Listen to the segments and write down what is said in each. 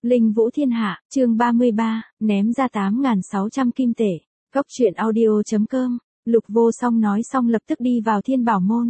Linh Vũ Thiên Hạ, chương 33, ném ra 8.600 kim tệ. Cốc truyện audio.com, Lục Vô Song nói xong lập tức đi vào Thiên Bảo Môn.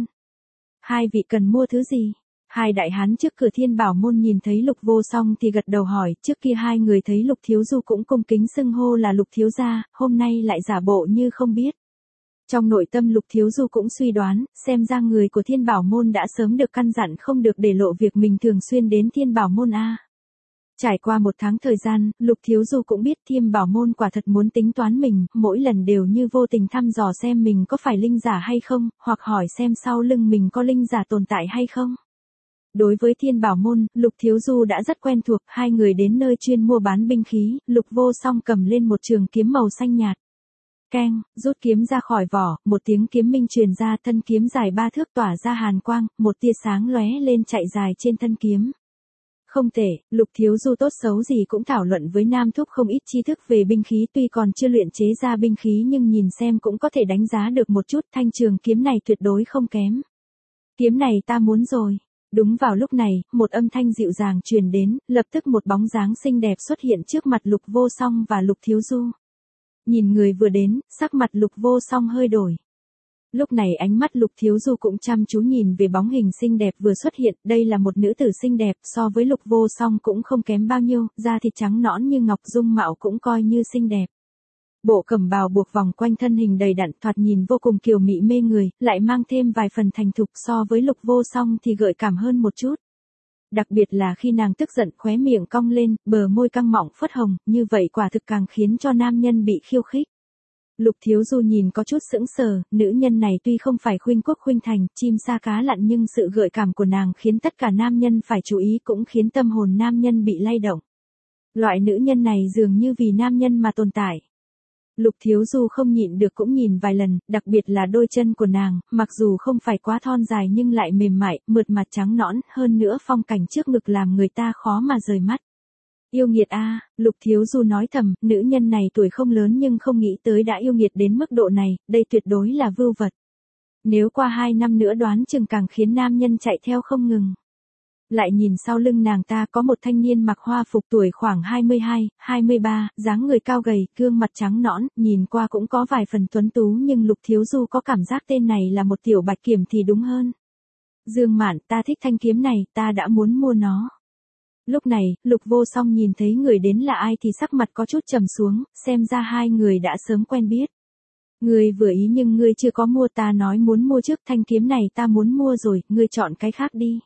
Hai vị cần mua thứ gì? Hai đại hán trước cửa Thiên Bảo Môn nhìn thấy Lục Vô Song thì gật đầu hỏi, trước kia hai người thấy Lục Thiếu Du cũng cung kính xưng hô là Lục Thiếu Gia, hôm nay lại giả bộ như không biết. Trong nội tâm Lục Thiếu Du cũng suy đoán, xem ra người của Thiên Bảo Môn đã sớm được căn dặn không được để lộ việc mình thường xuyên đến Thiên Bảo Môn a. Trải qua một tháng thời gian, Lục Thiếu Du cũng biết Thiên Bảo Môn quả thật muốn tính toán mình, mỗi lần đều như vô tình thăm dò xem mình có phải linh giả hay không, hoặc hỏi xem sau lưng mình có linh giả tồn tại hay không. Đối với Thiên Bảo Môn, Lục Thiếu Du đã rất quen thuộc, hai người đến nơi chuyên mua bán binh khí, Lục Vô Song cầm lên một trường kiếm màu xanh nhạt. Keng, rút kiếm ra khỏi vỏ, một tiếng kiếm minh truyền ra, thân kiếm dài 3 thước tỏa ra hàn quang, một tia sáng lóe lên chạy dài trên thân kiếm. Không tệ, Lục Thiếu Du tốt xấu gì cũng thảo luận với Nam Thúc không ít tri thức về binh khí, tuy còn chưa luyện chế ra binh khí nhưng nhìn xem cũng có thể đánh giá được một chút, thanh trường kiếm này tuyệt đối không kém. Kiếm này ta muốn rồi. Đúng vào lúc này, một âm thanh dịu dàng truyền đến, lập tức một bóng dáng xinh đẹp xuất hiện trước mặt Lục Vô Song và Lục Thiếu Du. Nhìn người vừa đến, sắc mặt Lục Vô Song hơi đổi. Lúc này ánh mắt Lục Thiếu Du cũng chăm chú nhìn về bóng hình xinh đẹp vừa xuất hiện, đây là một nữ tử xinh đẹp, so với Lục Vô Song cũng không kém bao nhiêu, da thịt trắng nõn như ngọc, dung mạo cũng coi như xinh đẹp. Bộ cẩm bào buộc vòng quanh thân hình đầy đặn, thoạt nhìn vô cùng kiều mị mê người, lại mang thêm vài phần thành thục, so với Lục Vô Song thì gợi cảm hơn một chút. Đặc biệt là khi nàng tức giận, khóe miệng cong lên, bờ môi căng mọng phớt hồng, như vậy quả thực càng khiến cho nam nhân bị khiêu khích. Lục Thiếu Du nhìn có chút sững sờ, nữ nhân này tuy không phải khuynh quốc khuynh thành, chim sa cá lặn, nhưng sự gợi cảm của nàng khiến tất cả nam nhân phải chú ý, cũng khiến tâm hồn nam nhân bị lay động. Loại nữ nhân này dường như vì nam nhân mà tồn tại. Lục Thiếu Du không nhịn được cũng nhìn vài lần, đặc biệt là đôi chân của nàng, mặc dù không phải quá thon dài nhưng lại mềm mại, mượt mà trắng nõn, hơn nữa phong cảnh trước ngực làm người ta khó mà rời mắt. Yêu nghiệt a, Lục Thiếu Du nói thầm, nữ nhân này tuổi không lớn nhưng không nghĩ tới đã yêu nghiệt đến mức độ này, đây tuyệt đối là vưu vật. Nếu qua 2 năm nữa đoán chừng càng khiến nam nhân chạy theo không ngừng. Lại nhìn sau lưng nàng ta có một thanh niên mặc hoa phục tuổi khoảng 22, 23, dáng người cao gầy, gương mặt trắng nõn, nhìn qua cũng có vài phần tuấn tú nhưng Lục Thiếu Du có cảm giác tên này là một tiểu bạch kiểm thì đúng hơn. Dương Mạn, ta thích thanh kiếm này, ta đã muốn mua nó. Lúc này, Lục Vô Song nhìn thấy người đến là ai thì sắc mặt có chút trầm xuống, xem ra hai người đã sớm quen biết. Ngươi vừa ý nhưng ngươi chưa có mua, ta nói muốn mua trước, thanh kiếm này ta muốn mua rồi, ngươi chọn cái khác đi.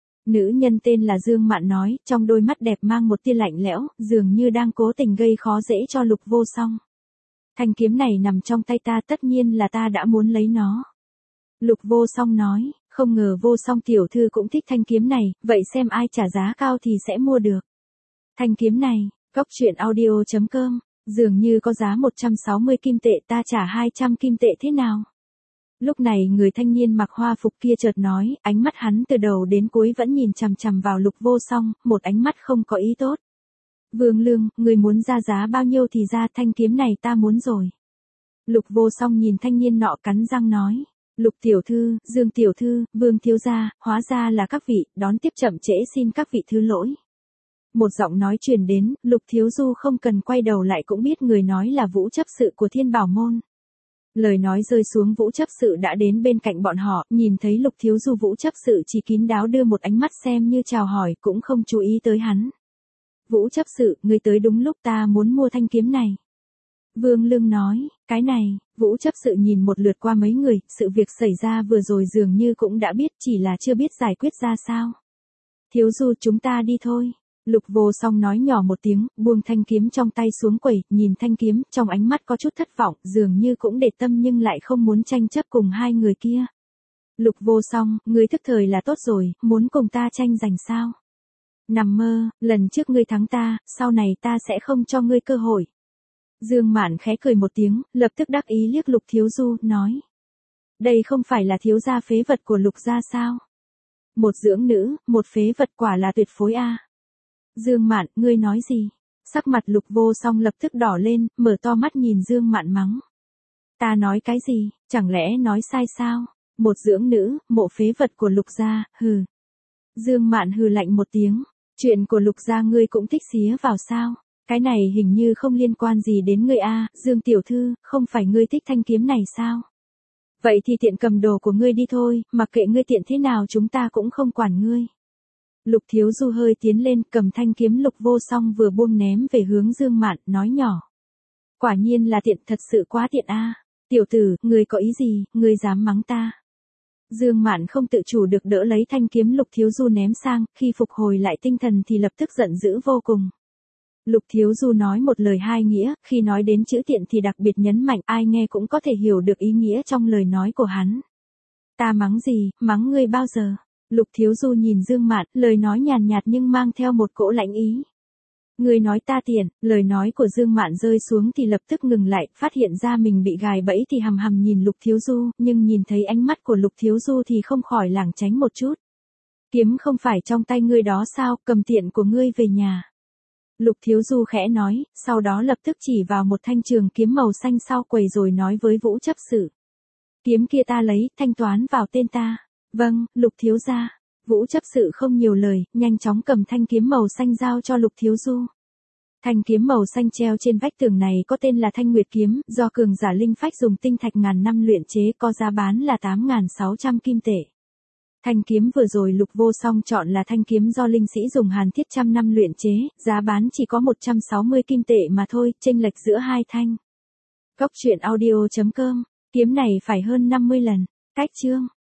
Nữ nhân tên là Dương Mạn nói, trong đôi mắt đẹp mang một tia lạnh lẽo, dường như đang cố tình gây khó dễ cho Lục Vô Song. Thanh kiếm này nằm trong tay ta, tất nhiên là ta đã muốn lấy nó. Lục Vô Song nói, không ngờ Vô Song tiểu thư cũng thích thanh kiếm này, vậy xem ai trả giá cao thì sẽ mua được. Thanh kiếm này, Cốc truyện audio.com, dường như có giá 160 kim tệ, ta trả 200 kim tệ thế nào? Lúc này người thanh niên mặc hoa phục kia chợt nói, ánh mắt hắn từ đầu đến cuối vẫn nhìn chằm chằm vào Lục Vô Song, một ánh mắt không có ý tốt. Vương Lương, người muốn ra giá bao nhiêu thì ra, thanh kiếm này ta muốn rồi. Lục Vô Song nhìn thanh niên nọ cắn răng nói. Lục tiểu thư, Dương tiểu thư, Vương thiếu gia, hóa ra là các vị, đón tiếp chậm trễ xin các vị thứ lỗi. Một giọng nói truyền đến, Lục Thiếu Du không cần quay đầu lại cũng biết người nói là Vũ chấp sự của Thiên Bảo Môn. Lời nói rơi xuống, Vũ chấp sự đã đến bên cạnh bọn họ, nhìn thấy Lục Thiếu Du, Vũ chấp sự chỉ kín đáo đưa một ánh mắt xem như chào hỏi, cũng không chú ý tới hắn. Vũ chấp sự, người tới đúng lúc, ta muốn mua thanh kiếm này. Vương Lương nói, cái này, Vũ chấp sự nhìn một lượt qua mấy người, sự việc xảy ra vừa rồi dường như cũng đã biết, chỉ là chưa biết giải quyết ra sao. Thiếu Du, chúng ta đi thôi. Lục Vô Song nói nhỏ một tiếng, buông thanh kiếm trong tay xuống quầy, nhìn thanh kiếm, trong ánh mắt có chút thất vọng, dường như cũng để tâm nhưng lại không muốn tranh chấp cùng hai người kia. Lục Vô Song, ngươi thức thời là tốt rồi, muốn cùng ta tranh giành sao? Nằm mơ, lần trước ngươi thắng ta, sau này ta sẽ không cho ngươi cơ hội. Dương Mạn khẽ cười một tiếng, lập tức đắc ý liếc Lục Thiếu Du, nói. Đây không phải là thiếu gia phế vật của Lục gia sao? Một dưỡng nữ, một phế vật, quả là tuyệt phối a. Dương Mạn, ngươi nói gì? Sắc mặt Lục Vô Song lập tức đỏ lên, mở to mắt nhìn Dương Mạn mắng. Ta nói cái gì, chẳng lẽ nói sai sao? Một dưỡng nữ, mộ phế vật của Lục gia, hừ. Dương Mạn hừ lạnh một tiếng. Chuyện của Lục gia ngươi cũng thích xía vào sao? Cái này hình như không liên quan gì đến ngươi a, Dương tiểu thư, không phải ngươi thích thanh kiếm này sao? Vậy thì tiện cầm đồ của ngươi đi thôi, mặc kệ ngươi tiện thế nào chúng ta cũng không quản ngươi. Lục Thiếu Du hơi tiến lên, cầm thanh kiếm Lục Vô Song vừa buông ném về hướng Dương Mạn, nói nhỏ. Quả nhiên là tiện, thật sự quá tiện a. Tiểu tử, ngươi có ý gì, ngươi dám mắng ta? Dương Mạn không tự chủ được đỡ lấy thanh kiếm Lục Thiếu Du ném sang, khi phục hồi lại tinh thần thì lập tức giận dữ vô cùng. Lục Thiếu Du nói một lời hai nghĩa, khi nói đến chữ tiện thì đặc biệt nhấn mạnh, ai nghe cũng có thể hiểu được ý nghĩa trong lời nói của hắn. Ta mắng gì, mắng ngươi bao giờ? Lục Thiếu Du nhìn Dương Mạn, lời nói nhàn nhạt nhưng mang theo một cỗ lãnh ý. Ngươi nói ta tiện, lời nói của Dương Mạn rơi xuống thì lập tức ngừng lại, phát hiện ra mình bị gài bẫy thì hầm hầm nhìn Lục Thiếu Du, nhưng nhìn thấy ánh mắt của Lục Thiếu Du thì không khỏi lảng tránh một chút. Kiếm không phải trong tay ngươi đó sao, cầm tiện của ngươi về nhà. Lục Thiếu Du khẽ nói, sau đó lập tức chỉ vào một thanh trường kiếm màu xanh sau quầy rồi nói với Vũ chấp sự. Kiếm kia ta lấy, thanh toán vào tên ta. Vâng, Lục thiếu gia. Vũ chấp sự không nhiều lời, nhanh chóng cầm thanh kiếm màu xanh giao cho Lục Thiếu Du. Thanh kiếm màu xanh treo trên vách tường này có tên là Thanh Nguyệt kiếm, do cường giả linh phách dùng tinh thạch ngàn năm luyện chế, có giá bán là 8.600 kim tệ. Thanh kiếm vừa rồi Lục Vô Song chọn là thanh kiếm do linh sĩ dùng hàn thiết trăm năm luyện chế, giá bán chỉ có 160 kim tệ mà thôi, chênh lệch giữa hai thanh. Cốc truyện audio.com, kiếm này phải hơn 50 lần. Cách chương